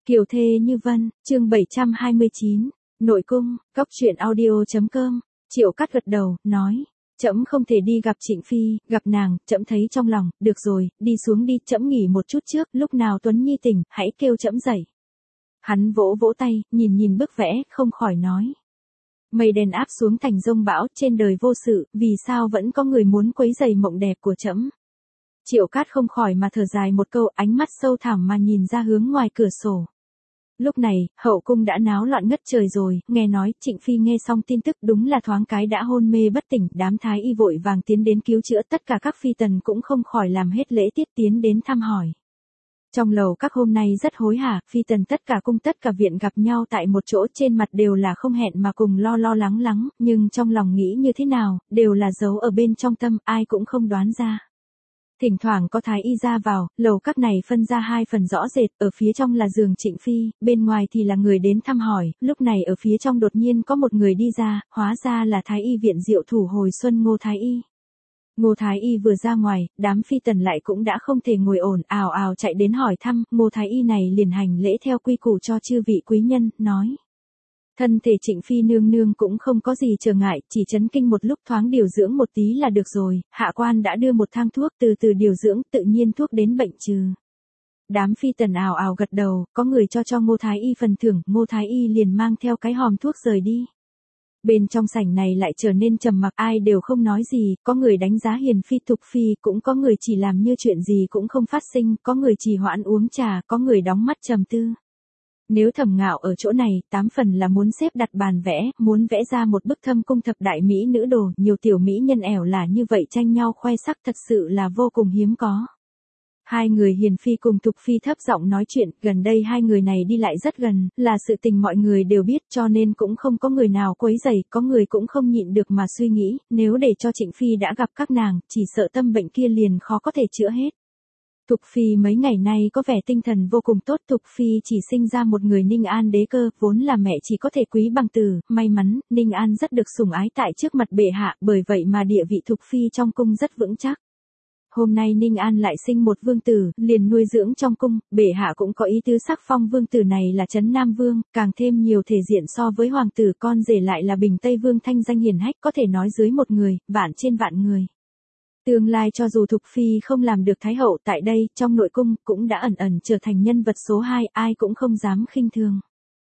Kiều thê như vân, chương 729, nội cung, cóc truyện audio.com, Triệu Cát gật đầu, nói, trẫm không thể đi gặp Trịnh Phi, gặp nàng, trẫm thấy trong lòng, được rồi, đi xuống đi, trẫm nghỉ một chút trước, lúc nào Tuấn Nhi tỉnh, hãy kêu trẫm dậy. Hắn vỗ vỗ tay, nhìn bức vẽ, không khỏi nói. Mây đen áp xuống thành dông bão, trên đời vô sự, vì sao vẫn có người muốn quấy rầy mộng đẹp của trẫm? Triệu Cát không khỏi mà thở dài một câu, ánh mắt sâu thẳm mà nhìn ra hướng ngoài cửa sổ. Lúc này, hậu cung đã náo loạn ngất trời rồi, nghe nói, Trịnh Phi nghe xong tin tức đúng là thoáng cái đã hôn mê bất tỉnh, đám thái y vội vàng tiến đến cứu chữa, tất cả các phi tần cũng không khỏi làm hết lễ tiết tiến đến thăm hỏi. Trong lầu các hôm nay rất hối hả, phi tần tất cả cung tất cả viện gặp nhau tại một chỗ, trên mặt đều là không hẹn mà cùng lo lắng, nhưng trong lòng nghĩ như thế nào, đều là giấu ở bên trong tâm, ai cũng không đoán ra. Thỉnh thoảng có thái y ra vào, lầu các này phân ra hai phần rõ rệt, ở phía trong là giường Trịnh Phi, bên ngoài thì là người đến thăm hỏi, lúc này ở phía trong đột nhiên có một người đi ra, hóa ra là thái y viện Diệu Thủ hồi xuân Ngô Thái Y. Ngô Thái Y vừa ra ngoài, đám phi tần lại cũng đã không thể ngồi ổn, ào ào chạy đến hỏi thăm, Ngô Thái Y này liền hành lễ theo quy củ cho chư vị quý nhân, nói. Thân thể Trịnh Phi nương nương cũng không có gì trở ngại, chỉ chấn kinh một lúc thoáng điều dưỡng một tí là được rồi, hạ quan đã đưa một thang thuốc từ từ điều dưỡng, tự nhiên thuốc đến bệnh trừ. Đám phi tần ào ào gật đầu, có người cho Ngô Thái Y phần thưởng, Ngô Thái Y liền mang theo cái hòm thuốc rời đi. Bên trong sảnh này lại trở nên trầm mặc, ai đều không nói gì, có người đánh giá hiền phi Thục Phi, cũng có người chỉ làm như chuyện gì cũng không phát sinh, có người trì hoãn uống trà, có người đóng mắt trầm tư. Nếu Thẩm Ngạo ở chỗ này, 8 phần là muốn xếp đặt bàn vẽ, muốn vẽ ra một bức thâm cung thập đại mỹ nữ đồ, nhiều tiểu mỹ nhân ẻo là như vậy tranh nhau khoe sắc, thật sự là vô cùng hiếm có. Hai người Hiền Phi cùng Thục Phi thấp giọng nói chuyện, gần đây hai người này đi lại rất gần, là sự tình mọi người đều biết, cho nên cũng không có người nào quấy rầy, có người cũng không nhịn được mà suy nghĩ, nếu để cho Trịnh Phi đã gặp các nàng, chỉ sợ tâm bệnh kia liền khó có thể chữa hết. Thục Phi mấy ngày nay có vẻ tinh thần vô cùng tốt, Thục Phi chỉ sinh ra một người Ninh An đế cơ, vốn là mẹ chỉ có thể quý bằng tử, may mắn, Ninh An rất được sủng ái tại trước mặt bệ hạ, bởi vậy mà địa vị Thục Phi trong cung rất vững chắc. Hôm nay Ninh An lại sinh một vương tử, liền nuôi dưỡng trong cung, bệ hạ cũng có ý tứ sắc phong vương tử này là Trấn Nam Vương, càng thêm nhiều thể diện so với hoàng tử, con rể lại là Bình Tây Vương thanh danh hiển hách, có thể nói dưới một người, vạn trên vạn người. Tương lai cho dù Thục Phi không làm được Thái Hậu tại đây, trong nội cung, cũng đã ẩn trở thành nhân vật số 2, ai cũng không dám khinh thường.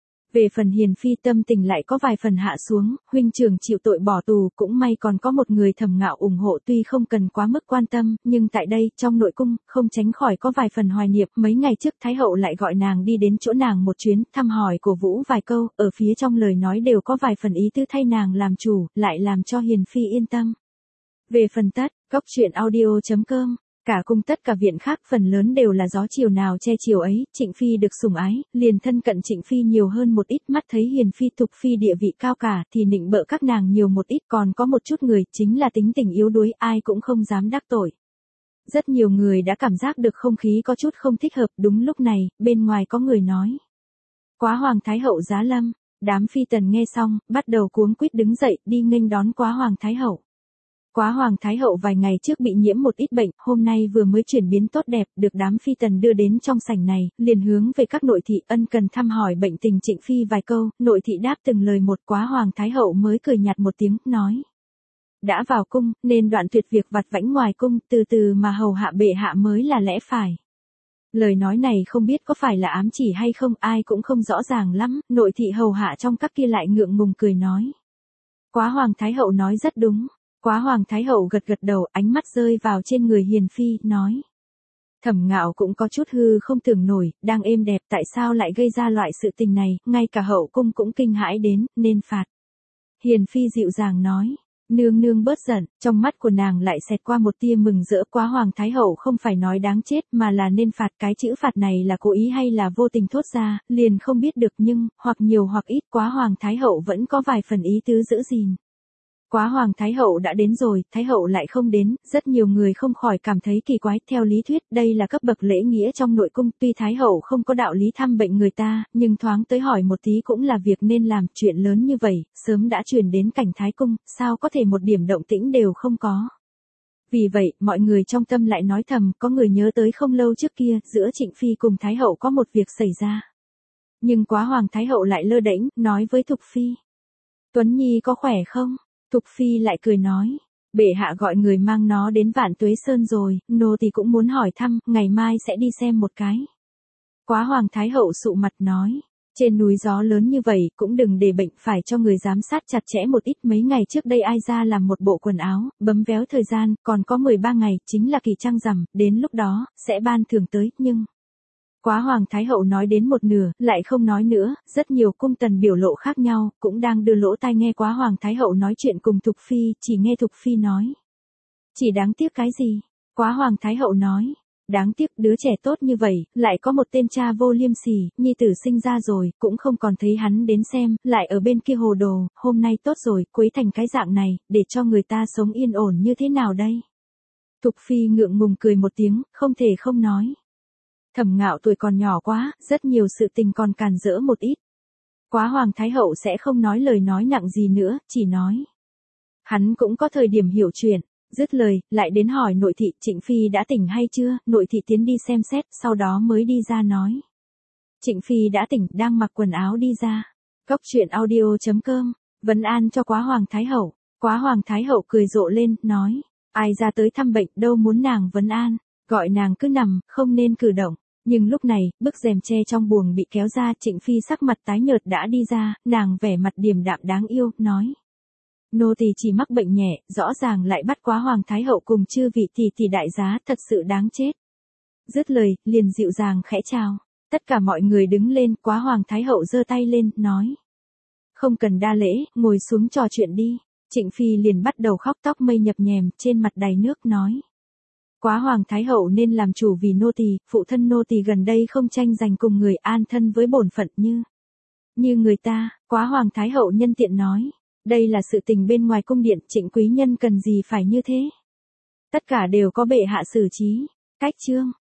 Về phần Hiền Phi tâm tình lại có vài phần hạ xuống, huynh trưởng chịu tội bỏ tù, cũng may còn có một người Thẩm Ngạo ủng hộ, tuy không cần quá mức quan tâm, nhưng tại đây, trong nội cung, không tránh khỏi có vài phần hoài niệm, mấy ngày trước Thái Hậu lại gọi nàng đi đến chỗ nàng một chuyến, thăm hỏi cổ vũ vài câu, ở phía trong lời nói đều có vài phần ý tứ thay nàng làm chủ, lại làm cho Hiền Phi yên tâm. Về phần tất, cóc truyện audio.com, cả cung tất cả viện khác phần lớn đều là gió chiều nào che chiều ấy, Trịnh Phi được sủng ái, liền thân cận Trịnh Phi nhiều hơn một ít, mắt thấy Hiền Phi Thục Phi địa vị cao cả thì nịnh bợ các nàng nhiều một ít, còn có một chút người chính là tính tình yếu đuối, ai cũng không dám đắc tội. Rất nhiều người đã cảm giác được không khí có chút không thích hợp, đúng lúc này, bên ngoài có người nói. Quá Hoàng Thái Hậu giá lâm, đám phi tần nghe xong, bắt đầu cuống quýt đứng dậy, đi nghênh đón Quá Hoàng Thái Hậu. Quá Hoàng Thái Hậu vài ngày trước bị nhiễm một ít bệnh, hôm nay vừa mới chuyển biến tốt đẹp, được đám phi tần đưa đến trong sảnh này, liền hướng về các nội thị ân cần thăm hỏi bệnh tình Trịnh Phi vài câu, nội thị đáp từng lời một, Quá Hoàng Thái Hậu mới cười nhạt một tiếng, nói. Đã vào cung, nên đoạn tuyệt việc vặt vãnh ngoài cung, từ từ mà hầu hạ bệ hạ mới là lẽ phải. Lời nói này không biết có phải là ám chỉ hay không, ai cũng không rõ ràng lắm, nội thị hầu hạ trong các kia lại ngượng ngùng cười nói. Quá Hoàng Thái Hậu nói rất đúng. Quá Hoàng Thái Hậu gật đầu, ánh mắt rơi vào trên người Hiền Phi, nói. Thẩm Ngạo cũng có chút hư không tưởng nổi, đang êm đẹp tại sao lại gây ra loại sự tình này, ngay cả hậu cung cũng kinh hãi đến, nên phạt. Hiền Phi dịu dàng nói, nương nương bớt giận, trong mắt của nàng lại xẹt qua một tia mừng rỡ, Quá Hoàng Thái Hậu không phải nói đáng chết mà là nên phạt, cái chữ phạt này là cố ý hay là vô tình thốt ra, liền không biết được, nhưng, hoặc nhiều hoặc ít, Quá Hoàng Thái Hậu vẫn có vài phần ý tứ giữ gìn. Quá Hoàng Thái Hậu đã đến rồi, Thái Hậu lại không đến, rất nhiều người không khỏi cảm thấy kỳ quái, theo lý thuyết, đây là cấp bậc lễ nghĩa trong nội cung, tuy Thái Hậu không có đạo lý thăm bệnh người ta, nhưng thoáng tới hỏi một tí cũng là việc nên làm, chuyện lớn như vậy, sớm đã truyền đến cảnh Thái Cung, sao có thể một điểm động tĩnh đều không có. Vì vậy, mọi người trong tâm lại nói thầm, có người nhớ tới không lâu trước kia, giữa Trịnh Phi cùng Thái Hậu có một việc xảy ra. Nhưng Quá Hoàng Thái Hậu lại lơ đễnh, nói với Thục Phi. Tuấn Nhi có khỏe không? Thục Phi lại cười nói. Bệ hạ gọi người mang nó đến Vạn Tuế Sơn rồi, nô tỳ cũng muốn hỏi thăm, ngày mai sẽ đi xem một cái. Quá Hoàng Thái Hậu sụ mặt nói. Trên núi gió lớn như vậy cũng đừng để bệnh, phải cho người giám sát chặt chẽ một ít. Mấy ngày trước đây ai ra làm một bộ quần áo, bấm véo thời gian, còn có 13 ngày, chính là kỳ trăng rằm, đến lúc đó, sẽ ban thưởng tới, nhưng... Quá Hoàng Thái Hậu nói đến một nửa, lại không nói nữa, rất nhiều cung tần biểu lộ khác nhau, cũng đang đưa lỗ tai nghe Quá Hoàng Thái Hậu nói chuyện cùng Thục Phi, chỉ nghe Thục Phi nói. Chỉ đáng tiếc cái gì? Quá Hoàng Thái Hậu nói. Đáng tiếc đứa trẻ tốt như vậy, lại có một tên cha vô liêm sỉ, nhi tử sinh ra rồi, cũng không còn thấy hắn đến xem, lại ở bên kia hồ đồ, hôm nay tốt rồi, quấy thành cái dạng này, để cho người ta sống yên ổn như thế nào đây? Thục Phi ngượng ngùng cười một tiếng, không thể không nói. Thẩm Ngạo tuổi còn nhỏ quá, rất nhiều sự tình còn càn rỡ một ít. Quá Hoàng Thái Hậu sẽ không nói lời nói nặng gì nữa, chỉ nói. Hắn cũng có thời điểm hiểu chuyện. Dứt lời, lại đến hỏi nội thị Trịnh Phi đã tỉnh hay chưa, nội thị tiến đi xem xét, sau đó mới đi ra nói. Trịnh Phi đã tỉnh, đang mặc quần áo đi ra. Góc truyện audio.com, vấn an cho Quá Hoàng Thái Hậu. Quá Hoàng Thái Hậu cười rộ lên, nói. Ai ra tới thăm bệnh, đâu muốn nàng vấn an, gọi nàng cứ nằm, không nên cử động. Nhưng lúc này, bức rèm che trong buồng bị kéo ra, Trịnh Phi sắc mặt tái nhợt đã đi ra, nàng vẻ mặt điềm đạm đáng yêu, nói. Nô tỳ chỉ mắc bệnh nhẹ, rõ ràng lại bắt Quá Hoàng Thái Hậu cùng chư vị tỷ đại giá, thật sự đáng chết. Dứt lời, liền dịu dàng khẽ chào. Tất cả mọi người đứng lên, Quá Hoàng Thái Hậu giơ tay lên, nói. Không cần đa lễ, ngồi xuống trò chuyện đi. Trịnh Phi liền bắt đầu khóc tóc mây nhập nhèm, trên mặt đầy nước, nói. Quá Hoàng Thái Hậu nên làm chủ vì nô tỳ, phụ thân nô tỳ gần đây không tranh giành cùng người, an thân với bổn phận như người ta. Quá Hoàng Thái Hậu nhân tiện nói. Đây là sự tình bên ngoài cung điện, Trịnh quý nhân cần gì phải như thế. Tất cả đều có bệ hạ xử trí. Cách chương.